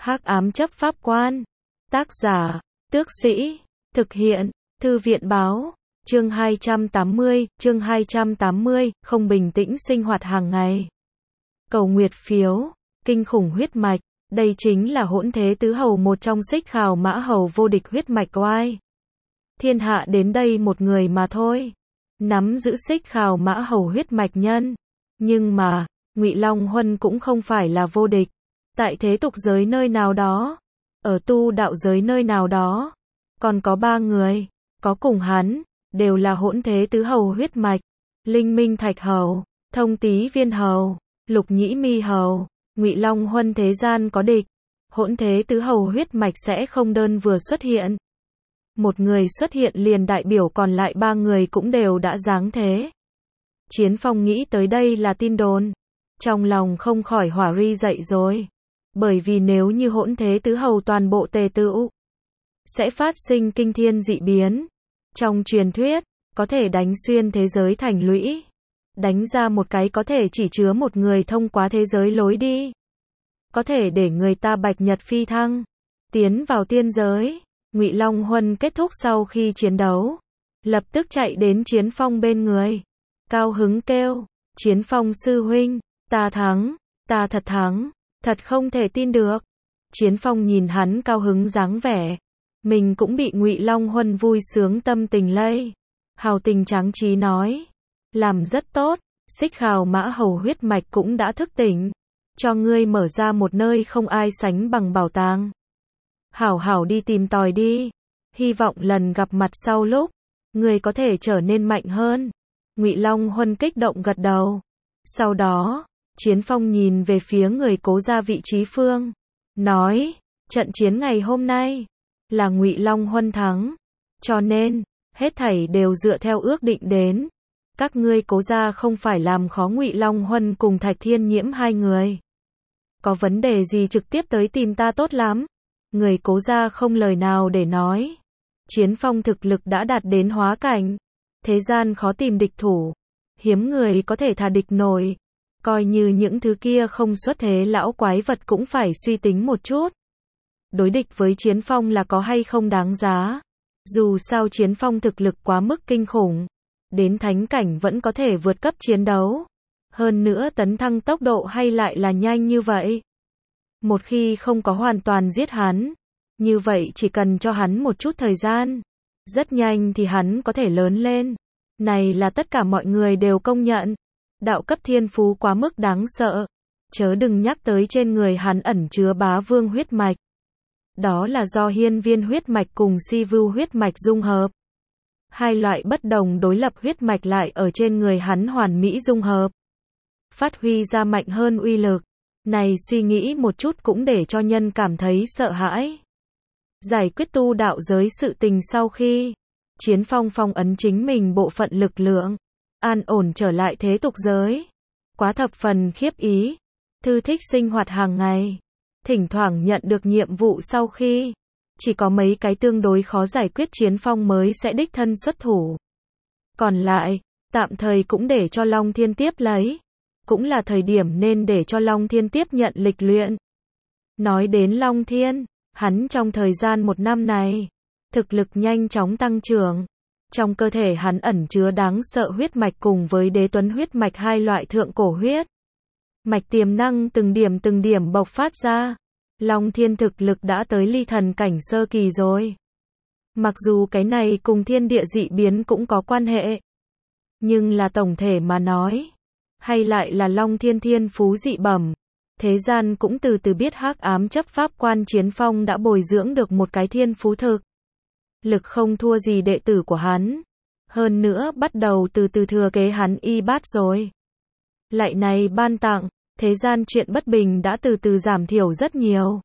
Hắc ám chấp pháp quan. Tác giả, Tước Sĩ. Thực hiện, Thư viện báo. Chương 280, không bình tĩnh sinh hoạt hàng ngày. Cầu nguyệt phiếu, kinh khủng huyết mạch. Đây chính là hỗn thế tứ hầu, một trong xích khảo mã hầu vô địch huyết mạch oai. Thiên hạ đến đây một người mà thôi. Nắm giữ xích khảo mã hầu huyết mạch nhân. Nhưng mà, Ngụy Long Huân cũng không phải là vô địch. Tại thế tục giới nơi nào đó, ở tu đạo giới nơi nào đó, còn có 3 người, có cùng hắn, đều là hỗn thế tứ hầu huyết mạch. Linh Minh Thạch Hầu, Thông Tý Viên Hầu, Lục Nhĩ Mi Hầu. Ngụy Long Huân thế gian có địch, hỗn thế tứ hầu huyết mạch sẽ không đơn vừa xuất hiện. Một người xuất hiện liền đại biểu còn lại 3 người cũng đều đã giáng thế. Chiến Phong nghĩ tới đây là tin đồn, trong lòng không khỏi hỏa ri dậy rồi. Bởi vì nếu như hỗn thế tứ hầu toàn bộ tề tựu, sẽ phát sinh kinh thiên dị biến. Trong truyền thuyết, có thể đánh xuyên thế giới thành lũy, đánh ra một cái có thể chỉ chứa một người thông qua thế giới lối đi, có thể để người ta bạch nhật phi thăng, tiến vào tiên giới. Ngụy Long Huân kết thúc sau khi chiến đấu, lập tức chạy đến Chiến Phong bên người, cao hứng kêu, Chiến Phong sư huynh, ta thắng, ta thật thắng, thật không thể tin được. Chiến Phong nhìn hắn cao hứng dáng vẻ, mình cũng bị Ngụy Long Huân vui sướng tâm tình lây. Hào tình tráng trí nói, làm rất tốt, xích khảo mã hầu huyết mạch cũng đã thức tỉnh, cho ngươi mở ra một nơi không ai sánh bằng bảo tàng. Hảo hảo đi tìm tòi đi, hy vọng lần gặp mặt sau lúc, ngươi có thể trở nên mạnh hơn. Ngụy Long Huân kích động gật đầu. Sau đó, Chiến Phong nhìn về phía người Cố gia vị trí phương, nói, trận chiến ngày hôm nay, là Ngụy Long Huân thắng, cho nên, hết thảy đều dựa theo ước định đến. Các ngươi Cố gia không phải làm khó Ngụy Long Huân cùng Thạch Thiên Nhiễm 2 người. Có vấn đề gì trực tiếp tới tìm ta tốt lắm. Người Cố gia không lời nào để nói. Chiến Phong thực lực đã đạt đến hóa cảnh. Thế gian khó tìm địch thủ. Hiếm người có thể thà địch nổi. Coi như những thứ kia không xuất thế lão quái vật cũng phải suy tính một chút. Đối địch với Chiến Phong là có hay không đáng giá. Dù sao Chiến Phong thực lực quá mức kinh khủng. Đến thánh cảnh vẫn có thể vượt cấp chiến đấu. Hơn nữa tấn thăng tốc độ hay lại là nhanh như vậy. Một khi không có hoàn toàn giết hắn, như vậy chỉ cần cho hắn một chút thời gian, rất nhanh thì hắn có thể lớn lên. Này là tất cả mọi người đều công nhận. Đạo cấp thiên phú quá mức đáng sợ. Chớ đừng nhắc tới trên người hắn ẩn chứa bá vương huyết mạch. Đó là do hiên viên huyết mạch cùng si vưu huyết mạch dung hợp. Hai loại bất đồng đối lập huyết mạch lại ở trên người hắn hoàn mỹ dung hợp. Phát huy ra mạnh hơn uy lực. Này suy nghĩ một chút cũng để cho nhân cảm thấy sợ hãi. Giải quyết tu đạo giới sự tình sau khi Chiến Phong phong ấn chính mình bộ phận lực lượng, an ổn trở lại thế tục giới. Quá thập phần khiếp ý. Thư thích sinh hoạt hàng ngày. Thỉnh thoảng nhận được nhiệm vụ sau khi chỉ có mấy cái tương đối khó giải quyết Chiến Phong mới sẽ đích thân xuất thủ. Còn lại, tạm thời cũng để cho Long Thiên tiếp lấy. Cũng là thời điểm nên để cho Long Thiên tiếp nhận lịch luyện. Nói đến Long Thiên, hắn trong thời gian 1 năm này, thực lực nhanh chóng tăng trưởng. Trong cơ thể hắn ẩn chứa đáng sợ huyết mạch cùng với đế tuấn huyết mạch, 2 loại thượng cổ huyết mạch tiềm năng từng điểm bộc phát ra. Long Thiên thực lực đã tới ly thần cảnh sơ kỳ rồi. Mặc dù cái này cùng thiên địa dị biến cũng có quan hệ, nhưng là tổng thể mà nói, hay lại là Long Thiên thiên phú dị bẩm. Thế gian cũng từ từ biết hắc ám chấp pháp quan Chiến Phong đã bồi dưỡng được một cái thiên phú thực lực không thua gì đệ tử của hắn. Hơn nữa bắt đầu từ từ thừa kế hắn y bát rồi. Lại này ban tặng, thế gian chuyện bất bình đã từ từ giảm thiểu rất nhiều.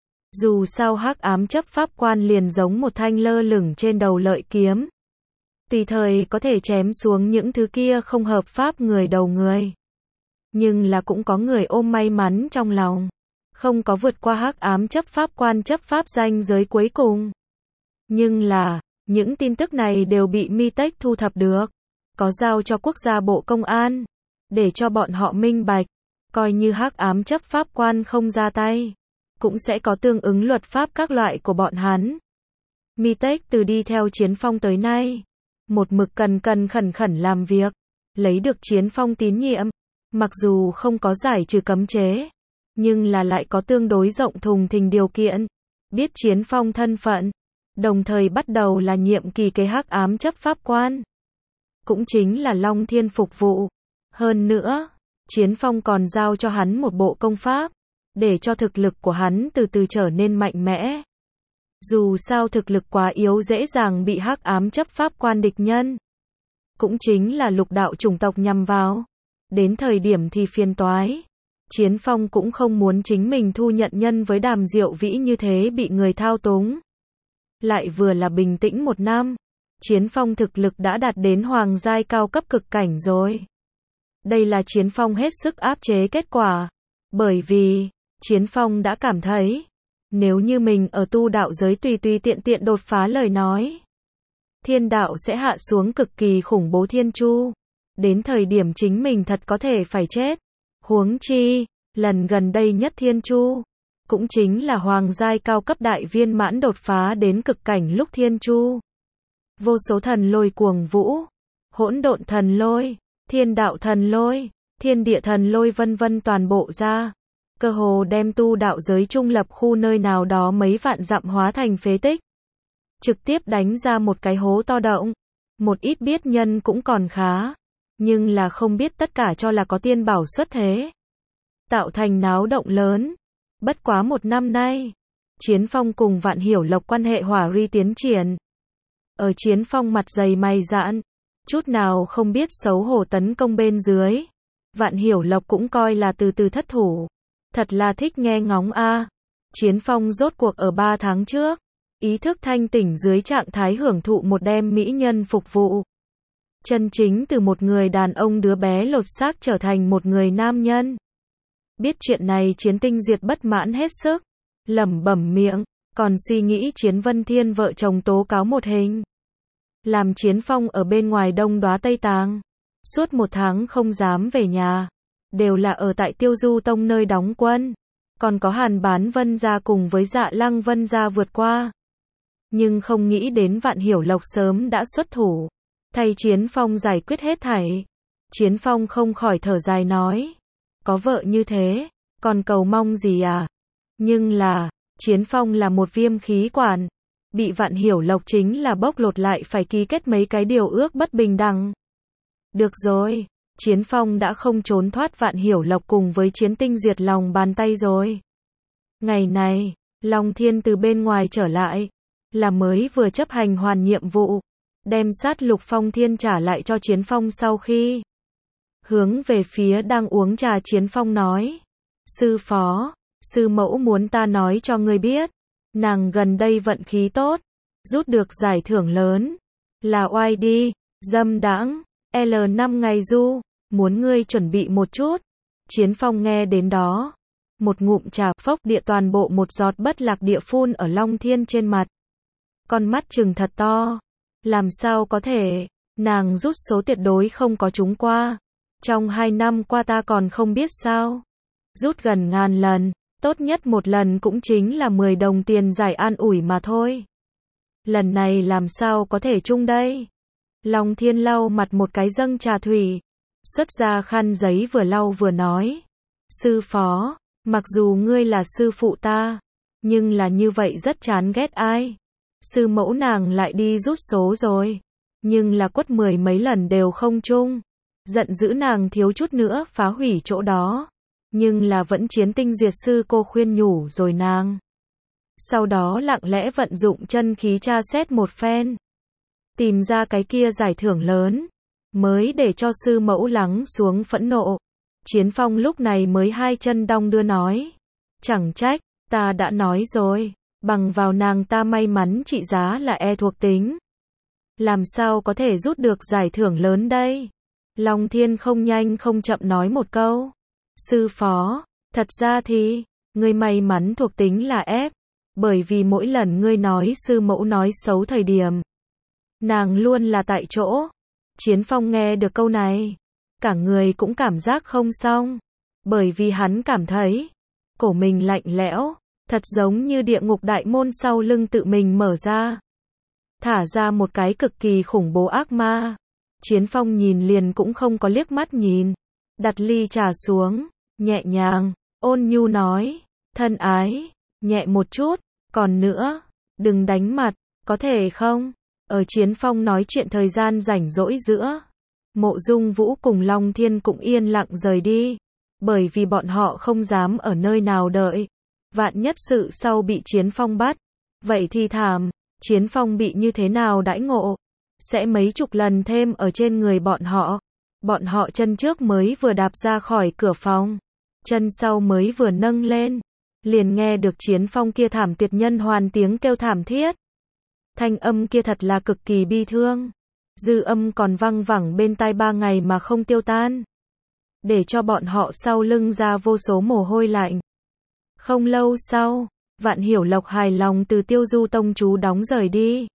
Dù sao hắc ám chấp pháp quan liền giống một thanh lơ lửng trên đầu lợi kiếm. Tùy thời có thể chém xuống những thứ kia không hợp pháp người đầu người. Nhưng là cũng có người ôm may mắn trong lòng. Không có vượt qua hắc ám chấp pháp quan chấp pháp ranh giới cuối cùng. Nhưng là, những tin tức này đều bị Mi-Tech thu thập được. Có giao cho quốc gia bộ công an. Để cho bọn họ minh bạch. Coi như hắc ám chấp pháp quan không ra tay. cũng sẽ có tương ứng luật pháp các loại của bọn hắn. Mi-tech từ đi theo Chiến Phong tới nay, một mực cần khẩn khẩn làm việc, lấy được Chiến Phong tín nhiệm, mặc dù không có giải trừ cấm chế, nhưng là lại có tương đối rộng thùng thình điều kiện, biết Chiến Phong thân phận, đồng thời bắt đầu là nhiệm kỳ kế hắc ám chấp pháp quan, cũng chính là Long Thiên phục vụ. Hơn nữa, Chiến Phong còn giao cho hắn một bộ công pháp, để cho thực lực của hắn từ từ trở nên mạnh mẽ. Dù sao thực lực quá yếu dễ dàng bị hắc ám chấp pháp quan địch nhân, cũng chính là lục đạo chủng tộc nhằm vào. Đến thời điểm thì phiền toái. Chiến Phong cũng không muốn chính mình thu nhận nhân với Đàm Diệu Vĩ như thế bị người thao túng. Lại vừa là bình tĩnh một năm, Chiến Phong thực lực đã đạt đến hoàng giai cao cấp cực cảnh rồi. Đây là Chiến Phong hết sức áp chế kết quả, bởi vì Chiến Phong đã cảm thấy, nếu như mình ở tu đạo giới tùy tiện đột phá lời nói, thiên đạo sẽ hạ xuống cực kỳ khủng bố thiên chu, đến thời điểm chính mình thật có thể phải chết. Huống chi, lần gần đây nhất thiên chu, cũng chính là hoàng giai cao cấp đại viên mãn đột phá đến cực cảnh lúc thiên chu. Vô số thần lôi cuồng vũ, hỗn độn thần lôi, thiên đạo thần lôi, thiên địa thần lôi vân vân toàn bộ ra, cơ hồ đem tu đạo giới trung lập khu nơi nào đó mấy vạn dặm hóa thành phế tích. Trực tiếp đánh ra một cái hố to động. Một ít biết nhân cũng còn khá, nhưng là không biết tất cả cho là có tiên bảo xuất thế, tạo thành náo động lớn. Bất quá một năm nay, Chiến Phong cùng Vạn Hiểu Lộc quan hệ hỏa ri tiến triển. Ở Chiến Phong mặt dày mày dạn, chút nào không biết xấu hổ tấn công bên dưới, Vạn Hiểu Lộc cũng coi là từ từ thất thủ. Thật là thích nghe ngóng a. Chiến Phong rốt cuộc ở 3 tháng trước, ý thức thanh tỉnh dưới trạng thái hưởng thụ một đêm mỹ nhân phục vụ. Chân chính từ một người đàn ông đứa bé lột xác trở thành một người nam nhân. Biết chuyện này Chiến Tinh Duyệt bất mãn hết sức, lẩm bẩm miệng, còn suy nghĩ Chiến Vân Thiên vợ chồng tố cáo một hình. Làm Chiến Phong ở bên ngoài Đông Đóa Tây Tàng, suốt 1 tháng không dám về nhà, đều là ở tại Tiêu Du Tông nơi đóng quân, còn có Hàn Bán Vân gia cùng với Dạ Lăng Vân gia vượt qua. Nhưng không nghĩ đến Vạn Hiểu Lộc sớm đã xuất thủ, thay Chiến Phong giải quyết hết thảy. Chiến Phong không khỏi thở dài nói, có vợ như thế, còn cầu mong gì à? Nhưng là, Chiến Phong là một viêm khí quản, bị Vạn Hiểu Lộc chính là bóc lột lại phải ký kết mấy cái điều ước bất bình đẳng. Được rồi, Chiến Phong đã không trốn thoát Vạn Hiểu Lộc cùng với Chiến Tinh Duyệt lòng bàn tay rồi. Ngày này, Long Thiên từ bên ngoài trở lại, là mới vừa chấp hành hoàn nhiệm vụ, đem sát lục phong thiên trả lại cho Chiến Phong sau khi hướng về phía đang uống trà Chiến Phong nói, sư phó, sư mẫu muốn ta nói cho ngươi biết, nàng gần đây vận khí tốt, rút được giải thưởng lớn, là oai đi, dâm đãng, L5 ngày du, muốn ngươi chuẩn bị một chút. Chiến Phong nghe đến đó, một ngụm trà phốc địa toàn bộ một giọt bất lạc địa phun ở Long Thiên trên mặt. Con mắt trừng thật to, làm sao có thể, nàng rút số tuyệt đối không có trúng qua. Trong 2 năm qua ta còn không biết sao. Rút gần 1000 lần, tốt nhất một lần cũng chính là 10 đồng tiền giải an ủi mà thôi. Lần này làm sao có thể chung đây? Long Thiên lau mặt một cái dâng trà thủy, xuất ra khăn giấy vừa lau vừa nói, sư phó, mặc dù ngươi là sư phụ ta, nhưng là như vậy rất chán ghét ai. Sư mẫu nàng lại đi rút số rồi, nhưng là quất 10 mấy lần đều không chung. Giận dữ nàng thiếu chút nữa phá hủy chỗ đó, nhưng là vẫn Chiến Tinh Duyệt sư cô khuyên nhủ rồi nàng. Sau đó lặng lẽ vận dụng chân khí tra xét một phen, tìm ra cái kia giải thưởng lớn, mới để cho sư mẫu lắng xuống phẫn nộ. Chiến Phong lúc này mới 2 chân đong đưa nói, chẳng trách, ta đã nói rồi, bằng vào nàng ta may mắn trị giá là E thuộc tính. Làm sao có thể rút được giải thưởng lớn đây? Long Thiên không nhanh không chậm nói một câu, sư phó, thật ra thì, ngươi may mắn thuộc tính là F, bởi vì mỗi lần ngươi nói sư mẫu nói xấu thời điểm, nàng luôn là tại chỗ. Chiến Phong nghe được câu này, cả người cũng cảm giác không xong, bởi vì hắn cảm thấy cổ mình lạnh lẽo, Thật giống như địa ngục đại môn sau lưng tự mình mở ra. Thả ra một cái cực kỳ khủng bố ác ma. Chiến Phong nhìn liền cũng không có liếc mắt nhìn. Đặt ly trà xuống, nhẹ nhàng, ôn nhu nói, thân ái, nhẹ một chút, còn nữa, đừng đánh mặt, có thể không? Ở Chiến Phong nói chuyện thời gian rảnh rỗi giữa, Mộ Dung Vũ cùng Long Thiên cũng yên lặng rời đi, bởi vì bọn họ không dám ở nơi nào đợi. Vạn nhất sự sau bị Chiến Phong bắt, vậy thì thảm, Chiến Phong bị như thế nào đãi ngộ, sẽ mấy chục lần thêm ở trên người bọn họ. Bọn họ chân trước mới vừa đạp ra khỏi cửa phòng, chân sau mới vừa nâng lên, liền nghe được Chiến Phong kia thảm tuyệt nhân hoàn tiếng kêu thảm thiết. Thanh âm kia thật là cực kỳ bi thương, dư âm còn văng vẳng bên tai 3 ngày mà không tiêu tan, để cho bọn họ sau lưng ra vô số mồ hôi lạnh. Không lâu sau, Vạn Hiểu Lộc hài lòng từ Tiêu Du tông chú đóng rời đi.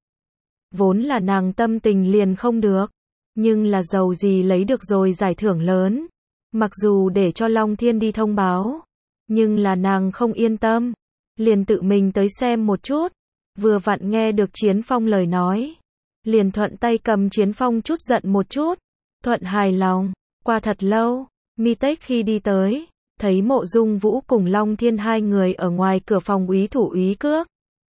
Vốn là nàng tâm tình liền không được, nhưng là dầu gì lấy được rồi giải thưởng lớn. Mặc dù để cho Long Thiên đi thông báo, nhưng là nàng không yên tâm, liền tự mình tới xem một chút. Vừa vặn nghe được Chiến Phong lời nói, liền thuận tay cầm Chiến Phong chút giận một chút. Thuận hài lòng, qua thật lâu, Mi Tech khi đi tới, thấy Mộ Dung Vũ cùng Long Thiên hai người ở ngoài cửa phòng úy thủ úy cước.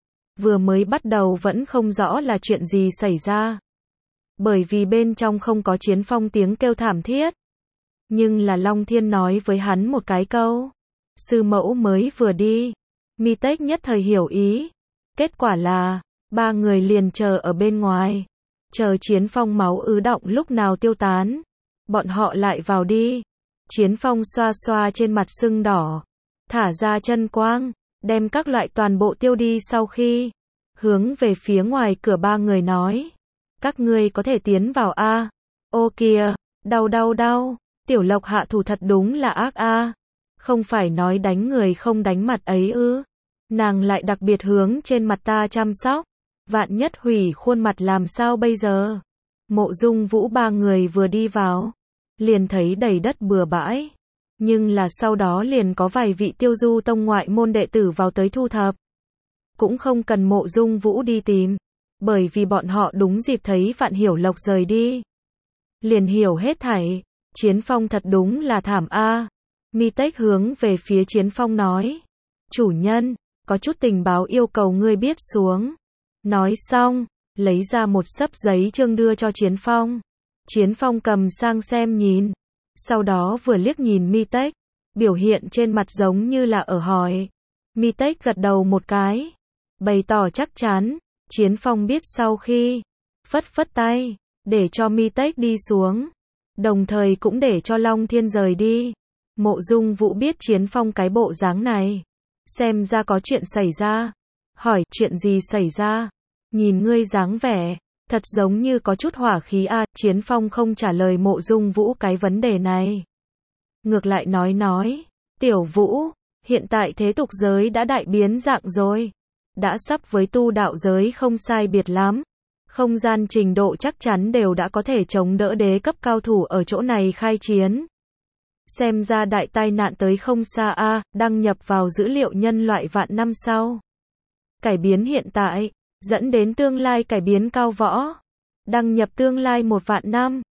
Vừa mới bắt đầu vẫn không rõ là chuyện gì xảy ra, bởi vì bên trong không có Chiến Phong tiếng kêu thảm thiết. Nhưng là Long Thiên nói với hắn một cái câu, sư mẫu mới vừa đi. Mi Tech nhất thời hiểu ý. Kết quả là, 3 người liền chờ ở bên ngoài, chờ Chiến Phong máu ứ động lúc nào tiêu tán, bọn họ lại vào đi. Chiến Phong xoa xoa trên mặt sưng đỏ, thả ra chân quang, đem các loại toàn bộ tiêu đi sau khi, hướng về phía ngoài cửa 3 người nói, các ngươi có thể tiến vào a. Ô kìa, đau đau đau, Tiểu Lộc hạ thủ thật đúng là ác a. Không phải nói đánh người không đánh mặt ấy ư? Nàng lại đặc biệt hướng trên mặt ta chăm sóc, vạn nhất hủy khuôn mặt làm sao bây giờ? Mộ Dung Vũ 3 người vừa đi vào, liền thấy đầy đất bừa bãi, nhưng là sau đó liền có vài vị Tiêu Du tông ngoại môn đệ tử vào tới thu thập. Cũng không cần Mộ Dung Vũ đi tìm, bởi vì bọn họ đúng dịp thấy Vạn Hiểu Lộc rời đi, liền hiểu hết thảy. Chiến Phong thật đúng là thảm a. Mi Tech hướng về phía Chiến Phong nói, chủ nhân, có chút tình báo yêu cầu ngươi biết xuống. Nói xong, lấy ra một xấp giấy chương đưa cho Chiến Phong. Chiến Phong cầm sang xem nhìn, sau đó vừa liếc nhìn Mi Tech, biểu hiện trên mặt giống như là ở hỏi. Mi Tech gật đầu một cái, bày tỏ chắc chắn. Chiến Phong biết sau khi, phất phất tay, để cho Mi Tech đi xuống, đồng thời cũng để cho Long Thiên rời đi. Mộ Dung Vũ biết Chiến Phong cái bộ dáng này, xem ra có chuyện xảy ra. Hỏi, chuyện gì xảy ra? Nhìn ngươi dáng vẻ, thật giống như có chút hỏa khí a. Chiến Phong không trả lời Mộ Dung Vũ cái vấn đề này. Ngược lại nói, Tiểu Vũ, hiện tại thế tục giới đã đại biến dạng rồi. Đã sắp với tu đạo giới không sai biệt lắm. Không gian trình độ chắc chắn đều đã có thể chống đỡ đế cấp cao thủ ở chỗ này khai chiến. Xem ra đại tai nạn tới không xa a, đăng nhập vào dữ liệu nhân loại vạn năm sau. Cải biến hiện tại, dẫn đến tương lai cải biến cao võ. Đăng nhập tương lai 1 vạn năm.